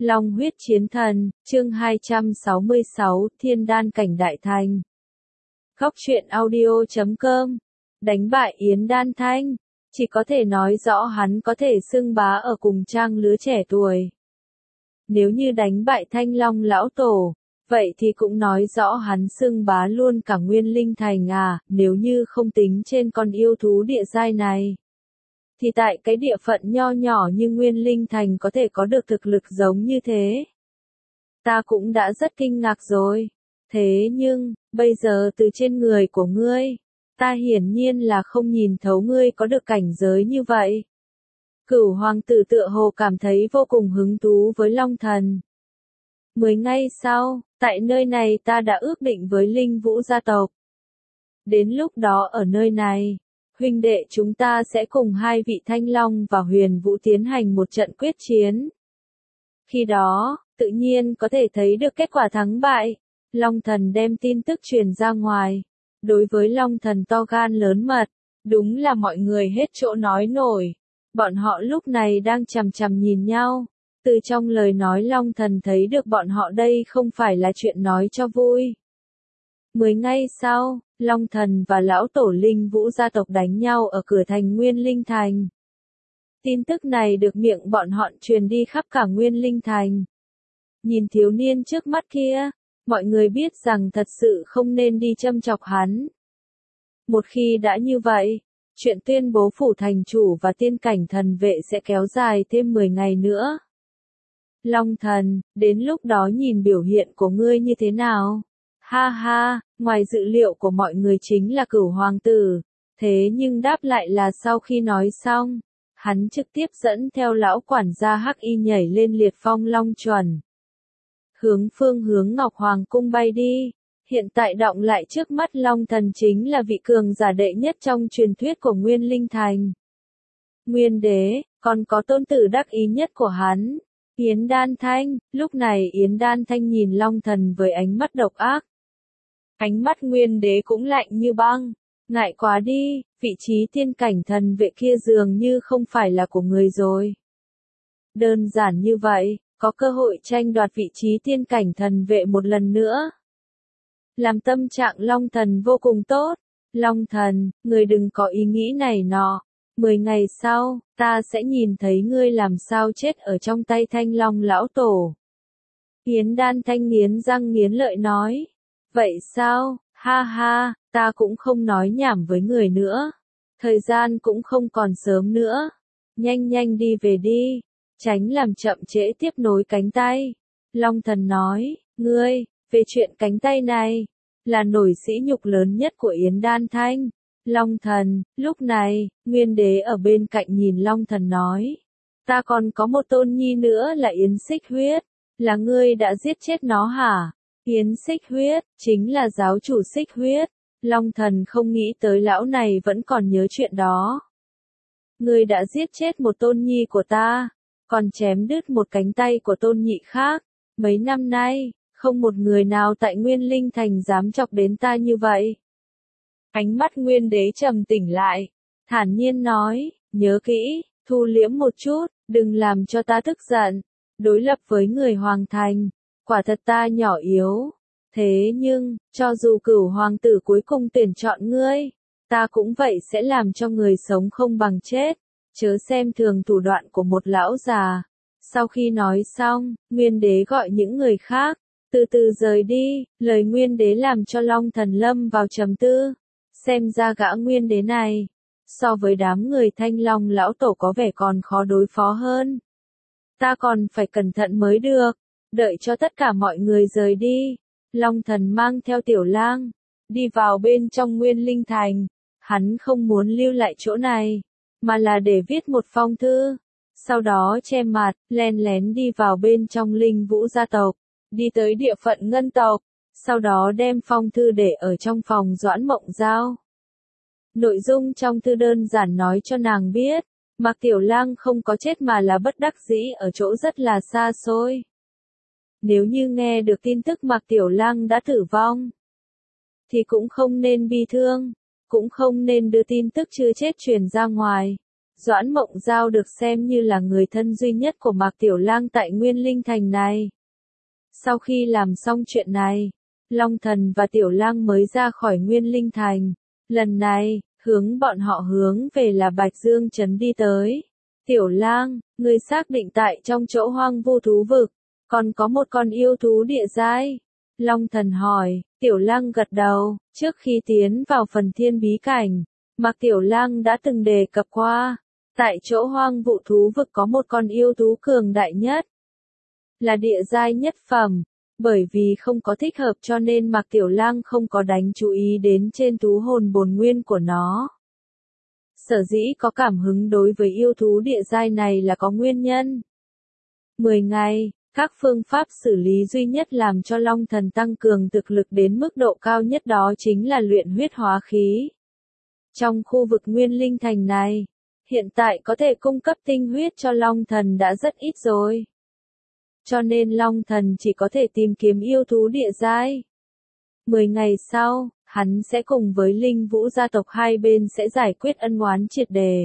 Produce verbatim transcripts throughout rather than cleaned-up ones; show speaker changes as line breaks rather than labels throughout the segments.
Long huyết chiến thần, chương hai trăm sáu mươi sáu, Thiên đan cảnh đại thành. Góc truyện audio chấm com. Đánh bại Yến Đan Thanh, chỉ có thể nói rõ hắn có thể xưng bá ở cùng trang lứa trẻ tuổi. Nếu như đánh bại Thanh Long lão tổ, vậy thì cũng nói rõ hắn xưng bá luôn cả Nguyên Linh Thành à, nếu như không tính trên con yêu thú địa giai này. Thì tại cái địa phận nho nhỏ như Nguyên Linh Thành có thể có được thực lực giống như thế. Ta cũng đã rất kinh ngạc rồi. Thế nhưng, bây giờ từ trên người của ngươi, ta hiển nhiên là không nhìn thấu ngươi có được cảnh giới như vậy. Cửu hoàng tử tựa hồ cảm thấy vô cùng hứng thú với Long Thần. Mười ngày sau, tại nơi này ta đã ước định với Linh Vũ gia tộc. Đến lúc đó ở nơi này, huynh đệ chúng ta sẽ cùng hai vị Thanh Long và Huyền Vũ tiến hành một trận quyết chiến. Khi đó, tự nhiên có thể thấy được kết quả thắng bại. Long Thần đem tin tức truyền ra ngoài. Đối với Long Thần to gan lớn mật, đúng là mọi người hết chỗ nói nổi. Bọn họ lúc này đang chằm chằm nhìn nhau. Từ trong lời nói Long Thần thấy được bọn họ đây không phải là chuyện nói cho vui. Mười ngày sau, Long Thần và lão tổ Linh Vũ gia tộc đánh nhau ở cửa thành Nguyên Linh Thành. Tin tức này được miệng bọn họ truyền đi khắp cả Nguyên Linh Thành. Nhìn thiếu niên trước mắt kia, mọi người biết rằng thật sự không nên đi châm chọc hắn. Một khi đã như vậy, chuyện tuyên bố phủ thành chủ và tiên cảnh thần vệ sẽ kéo dài thêm mười ngày nữa. Long Thần, đến lúc đó nhìn biểu hiện của ngươi như thế nào? Ha ha, ngoài dự liệu của mọi người chính là Cửu hoàng tử, thế nhưng đáp lại là sau khi nói xong, hắn trực tiếp dẫn theo lão quản gia Hắc Y nhảy lên liệt phong long chuẩn. Hướng phương hướng Ngọc Hoàng cung bay đi, hiện tại động lại trước mắt Long Thần chính là vị cường giả đệ nhất trong truyền thuyết của Nguyên Linh Thành. Nguyên đế, còn có tôn tử đắc ý nhất của hắn, Yến Đan Thanh. Lúc này Yến Đan Thanh nhìn Long Thần với ánh mắt độc ác. Ánh mắt Nguyên đế cũng lạnh như băng. Ngại quá đi, vị trí tiên cảnh thần vệ kia dường như không phải là của người rồi. Đơn giản như vậy, có cơ hội tranh đoạt vị trí tiên cảnh thần vệ một lần nữa. Làm tâm trạng Long Thần vô cùng tốt. Long Thần, người đừng có ý nghĩ này nọ. Mười ngày sau, ta sẽ nhìn thấy ngươi làm sao chết ở trong tay Thanh Long lão tổ. Yến Đan Thanh nghiến răng nghiến lợi nói. Vậy sao, ha ha, ta cũng không nói nhảm với người nữa. Thời gian cũng không còn sớm nữa. Nhanh nhanh đi về đi, tránh làm chậm trễ tiếp nối cánh tay. Long Thần nói, ngươi, về chuyện cánh tay này, là nổi sỉ nhục lớn nhất của Yến Đan Thanh. Long Thần, lúc này, Nguyên đế ở bên cạnh nhìn Long Thần nói. Ta còn có một tôn nhi nữa là Yến Xích Huyết. Là ngươi đã giết chết nó hả? Yến Xích Huyết, chính là giáo chủ Xích Huyết. Long Thần không nghĩ tới lão này vẫn còn nhớ chuyện đó. Ngươi đã giết chết một tôn nhi của ta, còn chém đứt một cánh tay của tôn nhị khác. Mấy năm nay, không một người nào tại Nguyên Linh Thành dám chọc đến ta như vậy. Ánh mắt Nguyên đế trầm tỉnh lại, thản nhiên nói, nhớ kỹ, thu liễm một chút, đừng làm cho ta tức giận. Đối lập với người Hoàng Thành, quả thật ta nhỏ yếu. Thế nhưng, cho dù Cửu hoàng tử cuối cùng tuyển chọn ngươi, ta cũng vậy sẽ làm cho người sống không bằng chết. Chớ xem thường thủ đoạn của một lão già. Sau khi nói xong, Nguyên đế gọi những người khác, từ từ rời đi. Lời Nguyên đế làm cho Long Thần lâm vào trầm tư. Xem ra gã Nguyên đế này, so với đám người Thanh Long lão tổ có vẻ còn khó đối phó hơn. Ta còn phải cẩn thận mới được. Đợi cho tất cả mọi người rời đi, Long Thần mang theo Tiểu Lang, đi vào bên trong Nguyên Linh Thành. Hắn không muốn lưu lại chỗ này, mà là để viết một phong thư. Sau đó che mặt, len lén đi vào bên trong Linh Vũ gia tộc, đi tới địa phận Ngân tộc. Sau đó đem phong thư để ở trong phòng Doãn Mộng Giao. Nội dung trong thư đơn giản nói cho nàng biết, Mạc Tiểu Lang không có chết mà là bất đắc dĩ ở chỗ rất là xa xôi. Nếu như nghe được tin tức Mạc Tiểu Lang đã tử vong, thì cũng không nên bi thương, cũng không nên đưa tin tức chưa chết truyền ra ngoài. Doãn Mộng Giao được xem như là người thân duy nhất của Mạc Tiểu Lang tại Nguyên Linh Thành này. Sau khi làm xong chuyện này, Long Thần và Tiểu Lang mới ra khỏi Nguyên Linh Thành. Lần này, hướng bọn họ hướng về là Bạch Dương Trấn đi tới. Tiểu Lang, ngươi xác định tại trong chỗ hoang vu thú vực, còn có một con yêu thú địa giai. Long Thần hỏi, Tiểu Lang gật đầu, trước khi tiến vào phần thiên bí cảnh, Mạc Tiểu Lang đã từng đề cập qua, tại chỗ hoang vu thú vực có một con yêu thú cường đại nhất, là địa giai nhất phẩm, bởi vì không có thích hợp cho nên Mạc Tiểu Lang không có đánh chú ý đến trên thú hồn bổn nguyên của nó. Sở dĩ có cảm hứng đối với yêu thú địa giai này là có nguyên nhân. mười ngày, các phương pháp xử lý duy nhất làm cho Long Thần tăng cường thực lực đến mức độ cao nhất đó chính là luyện huyết hóa khí. Trong khu vực Nguyên Linh Thành này, hiện tại có thể cung cấp tinh huyết cho Long Thần đã rất ít rồi. Cho nên Long Thần chỉ có thể tìm kiếm yêu thú địa giai. mười ngày sau, hắn sẽ cùng với Linh Vũ gia tộc hai bên sẽ giải quyết ân oán triệt đề.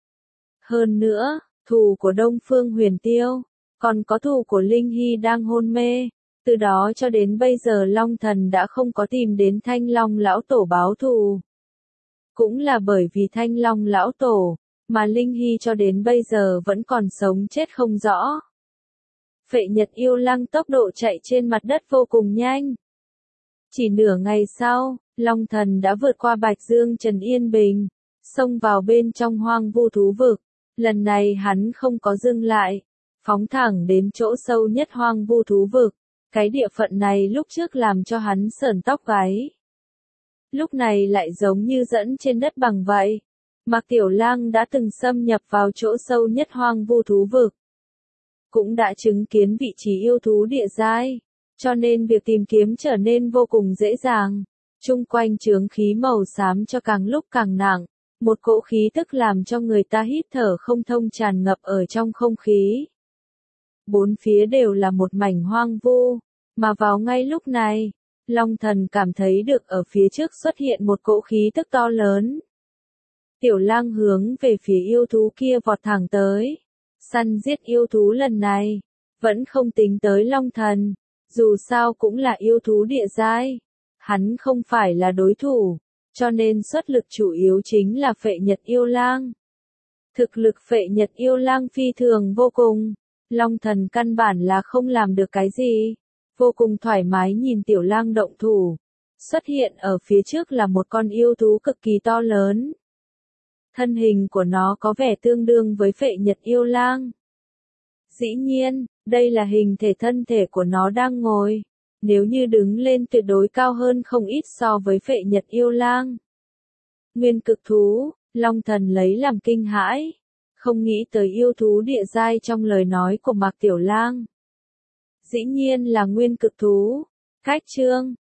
Hơn nữa, thù của Đông Phương Huyền Tiêu, còn có thù của Linh Hy đang hôn mê. Từ đó cho đến bây giờ Long Thần đã không có tìm đến Thanh Long lão tổ báo thù. Cũng là bởi vì Thanh Long lão tổ, mà Linh Hy cho đến bây giờ vẫn còn sống chết không rõ. Phệ Nhật yêu lang tốc độ chạy trên mặt đất vô cùng nhanh. Chỉ nửa ngày sau, Long Thần đã vượt qua Bạch Dương Trần yên bình, xông vào bên trong hoang vu thú vực. Lần này hắn không có dừng lại, phóng thẳng đến chỗ sâu nhất hoang vu thú vực. Cái địa phận này lúc trước làm cho hắn sởn tóc gáy. Lúc này lại giống như dẫn trên đất bằng vậy. Mạc Tiểu Lang đã từng xâm nhập vào chỗ sâu nhất hoang vu thú vực. Cũng đã chứng kiến vị trí yêu thú địa giai, cho nên việc tìm kiếm trở nên vô cùng dễ dàng. Trung quanh chướng khí màu xám cho càng lúc càng nặng, một cỗ khí tức làm cho người ta hít thở không thông tràn ngập ở trong không khí. Bốn phía đều là một mảnh hoang vu, mà vào ngay lúc này, Long Thần cảm thấy được ở phía trước xuất hiện một cỗ khí tức to lớn. Tiểu Lang hướng về phía yêu thú kia vọt thẳng tới. Săn giết yêu thú lần này, vẫn không tính tới Long Thần, dù sao cũng là yêu thú địa giai. Hắn không phải là đối thủ, cho nên xuất lực chủ yếu chính là Phệ Nhật yêu lang. Thực lực Phệ Nhật yêu lang phi thường vô cùng, Long Thần căn bản là không làm được cái gì, vô cùng thoải mái nhìn Tiểu Lang động thủ. Xuất hiện ở phía trước là một con yêu thú cực kỳ to lớn. Thân hình của nó có vẻ tương đương với Phệ Nhật yêu lang. Dĩ nhiên, đây là hình thể thân thể của nó đang ngồi. Nếu như đứng lên tuyệt đối cao hơn không ít so với Phệ Nhật yêu lang. Nguyên cực thú, Long Thần lấy làm kinh hãi. Không nghĩ tới yêu thú địa giai trong lời nói của Mạc Tiểu Lang. Dĩ nhiên là nguyên cực thú. Cách chương